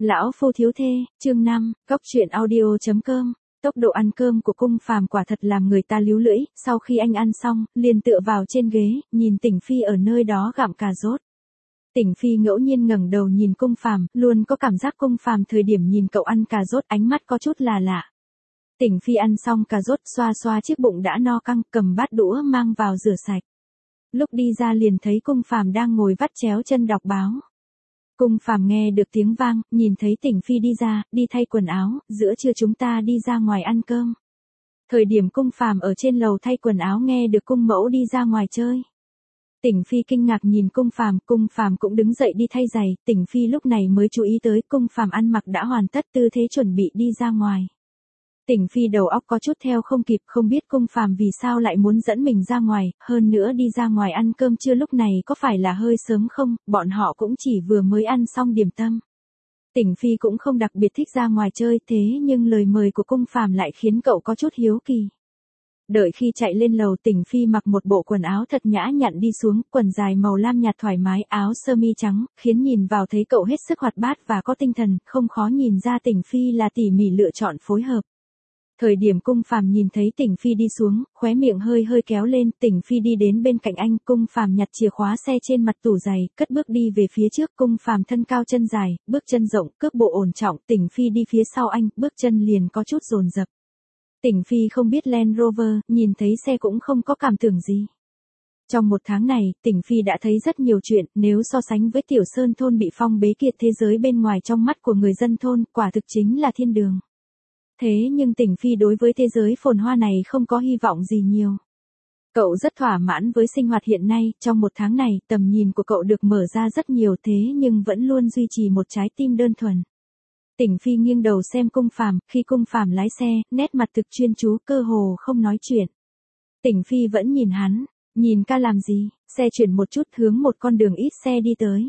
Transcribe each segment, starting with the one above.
Lão phu thiếu thê, chương 5, Cốc truyện audio.com. Tốc độ ăn cơm của Cung Phàm quả thật làm người ta líu lưỡi, sau khi anh ăn xong, liền tựa vào trên ghế, nhìn Tỉnh Phi ở nơi đó gặm cà rốt. Tỉnh Phi ngẫu nhiên ngẩng đầu nhìn Cung Phàm, luôn có cảm giác Cung Phàm thời điểm nhìn cậu ăn cà rốt ánh mắt có chút là lạ. Tỉnh Phi ăn xong cà rốt xoa xoa chiếc bụng đã no căng, cầm bát đũa mang vào rửa sạch. Lúc đi ra liền thấy Cung Phàm đang ngồi vắt chéo chân đọc báo. Cung Phàm nghe được tiếng vang, nhìn thấy Tỉnh Phi đi ra, đi thay quần áo, giữa trưa chúng ta đi ra ngoài ăn cơm. Thời điểm Cung Phàm ở trên lầu thay quần áo nghe được Cung mẫu đi ra ngoài chơi. Tỉnh Phi kinh ngạc nhìn Cung Phàm cũng đứng dậy đi thay giày, Tỉnh Phi lúc này mới chú ý tới Cung Phàm ăn mặc đã hoàn tất tư thế chuẩn bị đi ra ngoài. Tỉnh Phi đầu óc có chút theo không kịp, không biết Cung Phàm vì sao lại muốn dẫn mình ra ngoài, hơn nữa đi ra ngoài ăn cơm trưa lúc này có phải là hơi sớm không, bọn họ cũng chỉ vừa mới ăn xong điểm tâm. Tỉnh Phi cũng không đặc biệt thích ra ngoài chơi thế nhưng lời mời của Cung Phàm lại khiến cậu có chút hiếu kỳ. Đợi khi chạy lên lầu Tỉnh Phi mặc một bộ quần áo thật nhã nhặn đi xuống, quần dài màu lam nhạt thoải mái, áo sơ mi trắng, khiến nhìn vào thấy cậu hết sức hoạt bát và có tinh thần, không khó nhìn ra Tỉnh Phi là tỉ mỉ lựa chọn phối hợp. Thời điểm Cung Phàm nhìn thấy Tỉnh Phi đi xuống, khóe miệng hơi hơi kéo lên, Tỉnh Phi đi đến bên cạnh anh, Cung Phàm nhặt chìa khóa xe trên mặt tủ giày, cất bước đi về phía trước, Cung Phàm thân cao chân dài, bước chân rộng, cước bộ ổn trọng, Tỉnh Phi đi phía sau anh, bước chân liền có chút dồn dập. Tỉnh Phi không biết Land Rover, nhìn thấy xe cũng không có cảm tưởng gì. Trong một tháng này, Tỉnh Phi đã thấy rất nhiều chuyện, nếu so sánh với Tiểu Sơn thôn bị phong bế kia, thế giới bên ngoài trong mắt của người dân thôn, quả thực chính là thiên đường. Thế nhưng Tỉnh Phi đối với thế giới phồn hoa này không có hy vọng gì nhiều. Cậu rất thỏa mãn với sinh hoạt hiện nay, trong một tháng này, tầm nhìn của cậu được mở ra rất nhiều thế nhưng vẫn luôn duy trì một trái tim đơn thuần. Tỉnh Phi nghiêng đầu xem Cung Phàm, khi Cung Phàm lái xe, nét mặt thực chuyên chú, cơ hồ không nói chuyện. Tỉnh Phi vẫn nhìn hắn, nhìn ca làm gì, xe chuyển một chút hướng một con đường ít xe đi tới.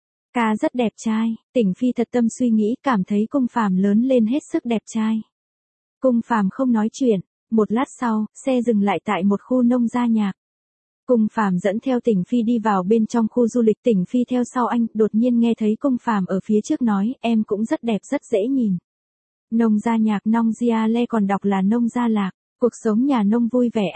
Ca rất đẹp trai, Tỉnh Phi thật tâm suy nghĩ, cảm thấy Cung Phàm lớn lên hết sức đẹp trai. Cung Phàm không nói chuyện, một lát sau, xe dừng lại tại một khu nông gia nhạc. Cung Phàm dẫn theo Tỉnh Phi đi vào bên trong khu du lịch, Tỉnh Phi theo sau anh, đột nhiên nghe thấy Cung Phàm ở phía trước nói, em cũng rất đẹp rất dễ nhìn. Nông gia nhạc Nông Gia Le còn đọc là Nông Gia Lạc, cuộc sống nhà nông vui vẻ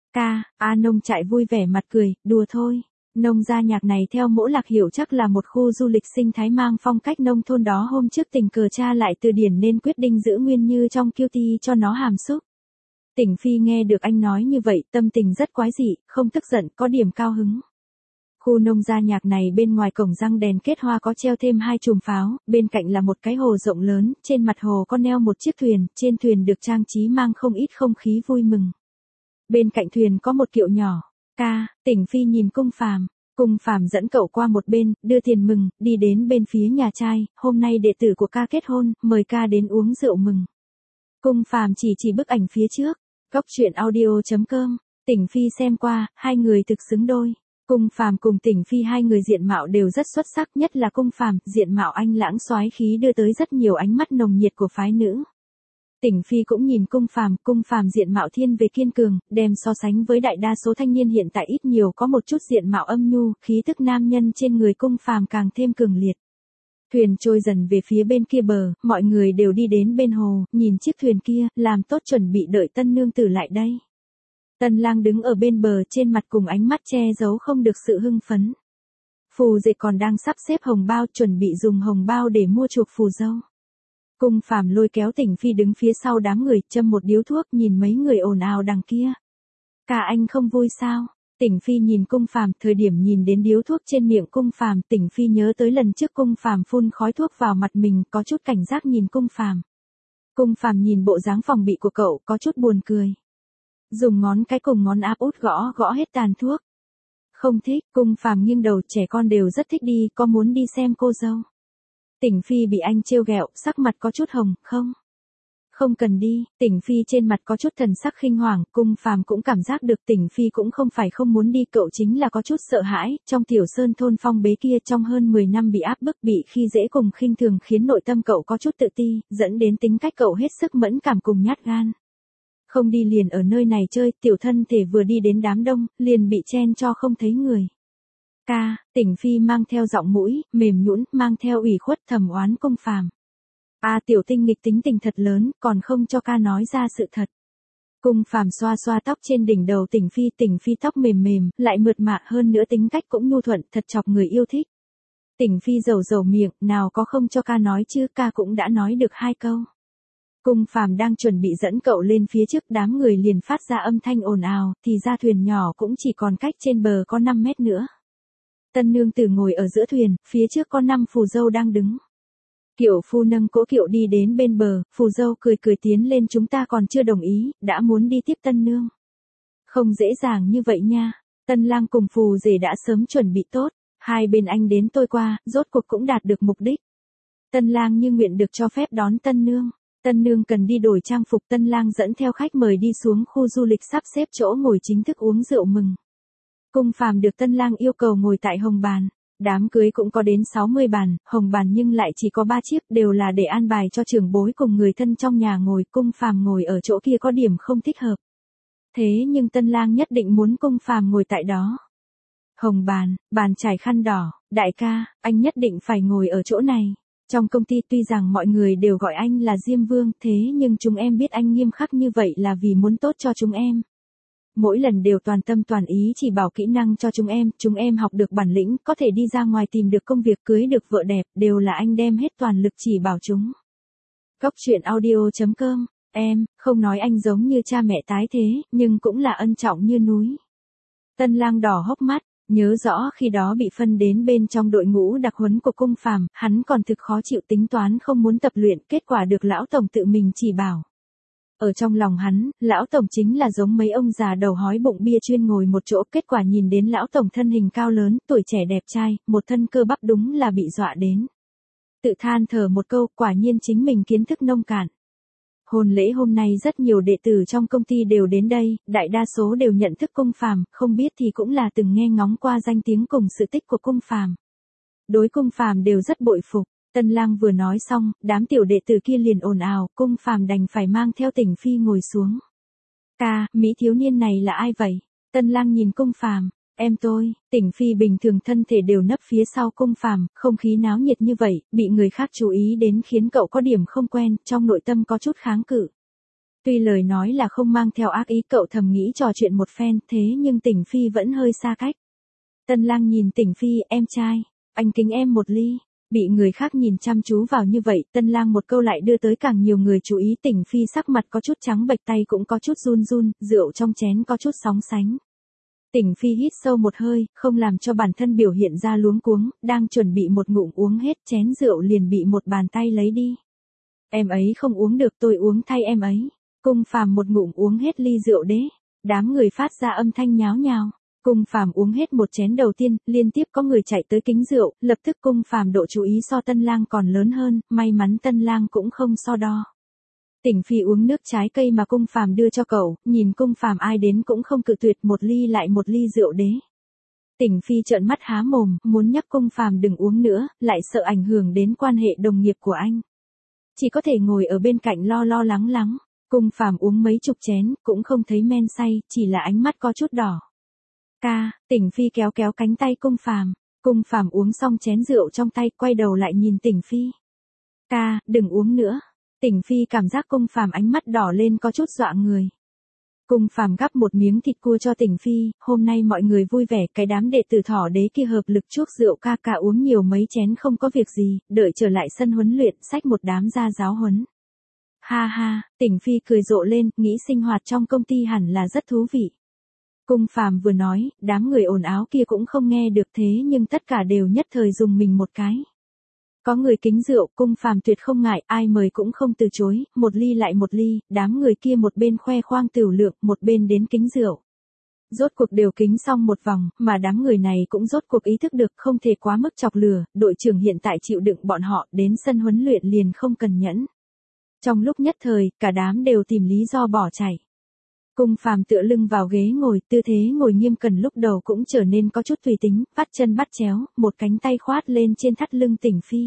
nông trại vui vẻ mặt cười, đùa thôi. Nông gia nhạc này theo Mỗ Lạc hiểu chắc là một khu du lịch sinh thái mang phong cách nông thôn đó, hôm trước tình cờ tra lại từ điển nên quyết định giữ nguyên như trong QT cho nó hàm xúc. Tỉnh Phi nghe được anh nói như vậy, tâm tình rất quái dị, không tức giận, có điểm cao hứng. Khu nông gia nhạc này bên ngoài cổng răng đèn kết hoa có treo thêm 2 chùm pháo, bên cạnh là một cái hồ rộng lớn, trên mặt hồ có neo một chiếc thuyền, trên thuyền được trang trí mang không ít không khí vui mừng. Bên cạnh thuyền có một kiệu nhỏ. Tỉnh Phi nhìn Cung Phàm dẫn cậu qua một bên, đưa tiền mừng, đi đến bên phía nhà trai, hôm nay đệ tử của ca kết hôn, mời ca đến uống rượu mừng. Cung Phàm chỉ bức ảnh phía trước, Cốc truyện audio.com, Tỉnh Phi xem qua, hai người thực xứng đôi. Cung Phàm cùng Tỉnh Phi hai người diện mạo đều rất xuất sắc, nhất là Cung Phàm, diện mạo anh lãng soái khí đưa tới rất nhiều ánh mắt nồng nhiệt của phái nữ. Tỉnh Phi cũng nhìn Cung Phàm diện mạo thiên về kiên cường, đem so sánh với đại đa số thanh niên hiện tại ít nhiều có một chút diện mạo âm nhu, khí tức nam nhân trên người Cung Phàm càng thêm cường liệt. Thuyền trôi dần về phía bên kia bờ, mọi người đều đi đến bên hồ, nhìn chiếc thuyền kia, làm tốt chuẩn bị đợi tân nương tử lại đây. Tân lang đứng ở bên bờ, trên mặt cùng ánh mắt che giấu không được sự hưng phấn. Phù Dệ còn đang sắp xếp hồng bao, chuẩn bị dùng hồng bao để mua chuộc phù dâu. Cung Phàm lôi kéo Tỉnh Phi đứng phía sau đám người, châm một điếu thuốc, nhìn mấy người ồn ào đằng kia. Cả anh không vui sao? Tỉnh Phi nhìn Cung Phàm, thời điểm nhìn đến điếu thuốc trên miệng Cung Phàm, Tỉnh Phi nhớ tới lần trước Cung Phàm phun khói thuốc vào mặt mình, có chút cảnh giác nhìn Cung Phàm. Cung Phàm nhìn bộ dáng phòng bị của cậu, có chút buồn cười. Dùng ngón cái cùng ngón áp út gõ hết tàn thuốc. Không thích, Cung Phàm nghiêng đầu, trẻ con đều rất thích đi, có muốn đi xem cô dâu. Tỉnh Phi bị anh trêu ghẹo, sắc mặt có chút hồng, không cần đi. Tỉnh Phi trên mặt có chút thần sắc khinh hoàng, Cung Phàm cũng cảm giác được Tỉnh Phi cũng không phải không muốn đi, cậu chính là có chút sợ hãi, trong Tiểu Sơn thôn phong bế kia trong hơn 10 năm bị áp bức, bị khi dễ cùng khinh thường khiến nội tâm cậu có chút tự ti, dẫn đến tính cách cậu hết sức mẫn cảm cùng nhát gan. Không đi liền ở nơi này chơi, tiểu thân thể vừa đi đến đám đông, liền bị chen cho không thấy người. Tỉnh Phi mang theo giọng mũi, mềm nhũn, mang theo ủy khuất thầm oán Cung Phàm. Tiểu tinh nghịch tính tình thật lớn, còn không cho ca nói ra sự thật. Cung Phàm xoa xoa tóc trên đỉnh đầu Tỉnh Phi tóc mềm mềm, lại mượt mà hơn nữa tính cách cũng nhu thuận, thật chọc người yêu thích. Tỉnh Phi dầu dầu miệng, nào có không cho ca nói chứ, ca cũng đã nói được 2 câu. Cung Phàm đang chuẩn bị dẫn cậu lên phía trước, đám người liền phát ra âm thanh ồn ào, thì ra thuyền nhỏ cũng chỉ còn cách trên bờ có 5 mét nữa. Tân nương tử ngồi ở giữa thuyền, phía trước có 5 phù dâu đang đứng. Kiệu phu nâng cỗ kiệu đi đến bên bờ, phù dâu cười cười tiến lên, chúng ta còn chưa đồng ý, đã muốn đi tiếp tân nương. Không dễ dàng như vậy nha, tân lang cùng phù rể đã sớm chuẩn bị tốt, hai bên anh đến tôi qua, rốt cuộc cũng đạt được mục đích. Tân lang như nguyện được cho phép đón tân nương cần đi đổi trang phục, tân lang dẫn theo khách mời đi xuống khu du lịch sắp xếp chỗ ngồi chính thức uống rượu mừng. Cung Phàm được tân lang yêu cầu ngồi tại hồng bàn. Đám cưới cũng có đến 60 bàn, hồng bàn nhưng lại chỉ có 3 chiếc, đều là để an bài cho trưởng bối cùng người thân trong nhà ngồi. Cung Phàm ngồi ở chỗ kia có điểm không thích hợp. Thế nhưng tân lang nhất định muốn Cung Phàm ngồi tại đó. Hồng bàn, bàn trải khăn đỏ, đại ca, anh nhất định phải ngồi ở chỗ này. Trong công ty tuy rằng mọi người đều gọi anh là Diêm Vương, thế nhưng chúng em biết anh nghiêm khắc như vậy là vì muốn tốt cho chúng em. Mỗi lần đều toàn tâm toàn ý chỉ bảo kỹ năng cho chúng em học được bản lĩnh, có thể đi ra ngoài tìm được công việc, cưới được vợ đẹp, đều là anh đem hết toàn lực chỉ bảo chúng. Góc truyện audio.com, em, không nói anh giống như cha mẹ tái thế, nhưng cũng là ân trọng như núi. Tân lang đỏ hốc mắt, nhớ rõ khi đó bị phân đến bên trong đội ngũ đặc huấn của Cung Phàm, hắn còn thực khó chịu, tính toán không muốn tập luyện, kết quả được lão tổng tự mình chỉ bảo. Ở trong lòng hắn, lão tổng chính là giống mấy ông già đầu hói bụng bia chuyên ngồi một chỗ, kết quả nhìn đến lão tổng thân hình cao lớn, tuổi trẻ đẹp trai, một thân cơ bắp, đúng là bị dọa đến. Tự than thở một câu, quả nhiên chính mình kiến thức nông cạn. Hôn lễ hôm nay rất nhiều đệ tử trong công ty đều đến đây, đại đa số đều nhận thức Cung Phàm, không biết thì cũng là từng nghe ngóng qua danh tiếng cùng sự tích của Cung Phàm. Đối Cung Phàm đều rất bội phục. Tân lang vừa nói xong, đám tiểu đệ tử kia liền ồn ào, Cung Phàm đành phải mang theo Tỉnh Phi ngồi xuống. Ca, Mỹ thiếu niên này là ai vậy? Tân lang nhìn Cung Phàm, em tôi. Tỉnh Phi bình thường thân thể đều nấp phía sau Cung Phàm, không khí náo nhiệt như vậy, bị người khác chú ý đến khiến cậu có điểm không quen, trong nội tâm có chút kháng cự. Tuy lời nói là không mang theo ác ý, cậu thầm nghĩ trò chuyện một phen, thế nhưng Tỉnh Phi vẫn hơi xa cách. Tân lang nhìn Tỉnh Phi, em trai, anh kính em một ly. Bị người khác nhìn chăm chú vào như vậy, tân lang một câu lại đưa tới càng nhiều người chú ý. Tỉnh Phi sắc mặt có chút trắng bệch, tay cũng có chút run run, rượu trong chén có chút sóng sánh. Tỉnh Phi hít sâu một hơi, không làm cho bản thân biểu hiện ra luống cuống, đang chuẩn bị một ngụm uống hết chén rượu liền bị một bàn tay lấy đi. Em ấy không uống được, tôi uống thay em ấy. Cung Phàm một ngụm uống hết ly rượu đế. Đám người phát ra âm thanh nháo nhào. Cung Phàm uống hết một chén đầu tiên, liên tiếp có người chạy tới kính rượu, lập tức Cung Phàm độ chú ý so tân lang còn lớn hơn, may mắn tân lang cũng không so đo. Tỉnh Phi uống nước trái cây mà Cung Phàm đưa cho cậu, nhìn Cung Phàm ai đến cũng không cự tuyệt, một ly lại một ly rượu đế. Tỉnh Phi trợn mắt há mồm, muốn nhắc Cung Phàm đừng uống nữa, lại sợ ảnh hưởng đến quan hệ đồng nghiệp của anh. Chỉ có thể ngồi ở bên cạnh lo lo lắng lắng. Cung Phàm uống mấy chục chén, cũng không thấy men say, chỉ là ánh mắt có chút đỏ. Ca, Tỉnh Phi kéo kéo cánh tay Cung Phàm. Cung Phàm uống xong chén rượu trong tay, quay đầu lại nhìn Tỉnh Phi. Ca, đừng uống nữa. Tỉnh Phi cảm giác Cung Phàm ánh mắt đỏ lên có chút dọa người. Cung Phàm gắp một miếng thịt cua cho Tỉnh Phi, hôm nay mọi người vui vẻ, cái đám đệ tử Thỏ Đế kia hợp lực chuốc rượu, ca ca uống nhiều mấy chén không có việc gì, đợi trở lại sân huấn luyện, xách một đám ra giáo huấn. Ha ha, Tỉnh Phi cười rộ lên, nghĩ sinh hoạt trong công ty hẳn là rất thú vị. Cung Phàm vừa nói, đám người ồn áo kia cũng không nghe được, thế nhưng tất cả đều nhất thời dùng mình một cái. Có người kính rượu, Cung Phàm tuyệt không ngại, ai mời cũng không từ chối, một ly lại một ly, đám người kia một bên khoe khoang tửu lượng, một bên đến kính rượu. Rốt cuộc đều kính xong một vòng, mà đám người này cũng rốt cuộc ý thức được không thể quá mức chọc lửa, đội trưởng hiện tại chịu đựng bọn họ, đến sân huấn luyện liền không cần nhẫn. Trong lúc nhất thời, cả đám đều tìm lý do bỏ chạy. Cung Phàm tựa lưng vào ghế ngồi, tư thế ngồi nghiêm cẩn lúc đầu cũng trở nên có chút tùy tính, bắt chân bắt chéo, một cánh tay khoát lên trên thắt lưng Tỉnh Phi.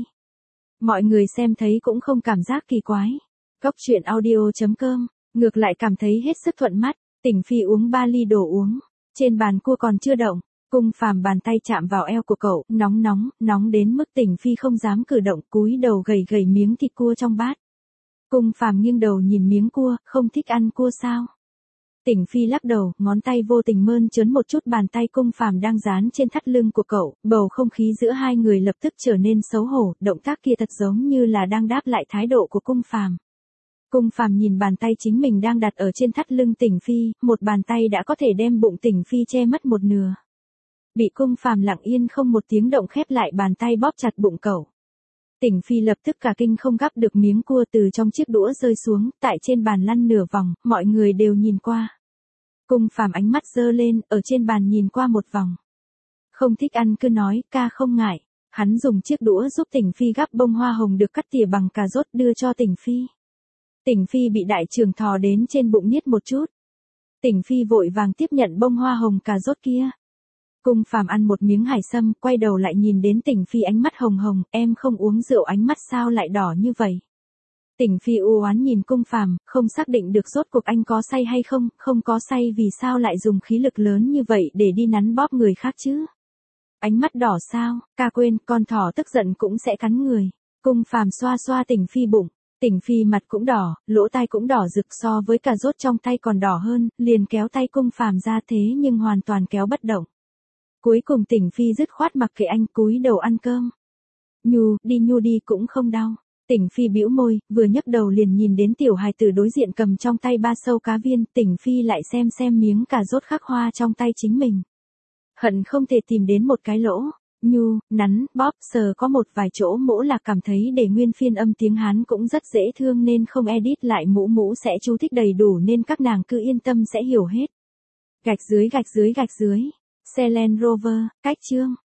Mọi người xem thấy cũng không cảm giác kỳ quái. Góc truyện audio.com, ngược lại cảm thấy hết sức thuận mắt. Tỉnh Phi uống 3 ly đồ uống, trên bàn cua còn chưa động. Cung Phàm bàn tay chạm vào eo của cậu, nóng đến mức Tỉnh Phi không dám cử động, cúi đầu gầy gầy miếng thịt cua trong bát. Cung Phàm nghiêng đầu nhìn miếng cua, không thích ăn cua sao? Tỉnh Phi lắc đầu, ngón tay vô tình mơn trớn một chút bàn tay Cung Phàm đang dán trên thắt lưng của cậu, bầu không khí giữa hai người lập tức trở nên xấu hổ, động tác kia thật giống như là đang đáp lại thái độ của Cung Phàm. Cung Phàm nhìn bàn tay chính mình đang đặt ở trên thắt lưng Tỉnh Phi, một bàn tay đã có thể đem bụng Tỉnh Phi che mất một nửa. Bị Cung Phàm lặng yên không một tiếng động khép lại bàn tay bóp chặt bụng cậu. Tỉnh Phi lập tức cả kinh không gắp được miếng cua từ trong chiếc đũa rơi xuống, tại trên bàn lăn nửa vòng, mọi người đều nhìn qua. Cung Phàm ánh mắt giơ lên, ở trên bàn nhìn qua một vòng. Không thích ăn cứ nói, ca không ngại. Hắn dùng chiếc đũa giúp Tỉnh Phi gắp bông hoa hồng được cắt tỉa bằng cà rốt đưa cho Tỉnh Phi. Tỉnh Phi bị đại trưởng thò đến trên bụng niết một chút. Tỉnh Phi vội vàng tiếp nhận bông hoa hồng cà rốt kia. Cung Phàm ăn một miếng hải sâm, quay đầu lại nhìn đến Tỉnh Phi ánh mắt hồng hồng, em không uống rượu ánh mắt sao lại đỏ như vậy. Tỉnh Phi u oán nhìn Cung Phàm, không xác định được rốt cuộc anh có say hay không, không có say vì sao lại dùng khí lực lớn như vậy để đi nắn bóp người khác chứ. Ánh mắt đỏ sao, ca quên, con thỏ tức giận cũng sẽ cắn người. Cung Phàm xoa xoa Tỉnh Phi bụng. Tỉnh Phi mặt cũng đỏ, lỗ tai cũng đỏ rực, so với cà rốt trong tay còn đỏ hơn, liền kéo tay Cung Phàm ra thế nhưng hoàn toàn kéo bất động. Cuối cùng Tỉnh Phi dứt khoát mặc kệ anh, cúi đầu ăn cơm. Nhu đi cũng không đau. Tỉnh Phi bĩu môi, vừa nhấc đầu liền nhìn đến tiểu hài tử đối diện cầm trong tay 3 sâu cá viên, Tỉnh Phi lại xem miếng cà rốt khắc hoa trong tay chính mình. Hận không thể tìm đến một cái lỗ. Nhu, nắn, bóp, sờ có một vài chỗ mỗ là cảm thấy để nguyên phiên âm tiếng Hán cũng rất dễ thương nên không edit lại, mũ sẽ chú thích đầy đủ nên các nàng cứ yên tâm sẽ hiểu hết. Gạch dưới. Xe Land Rover, cách chương.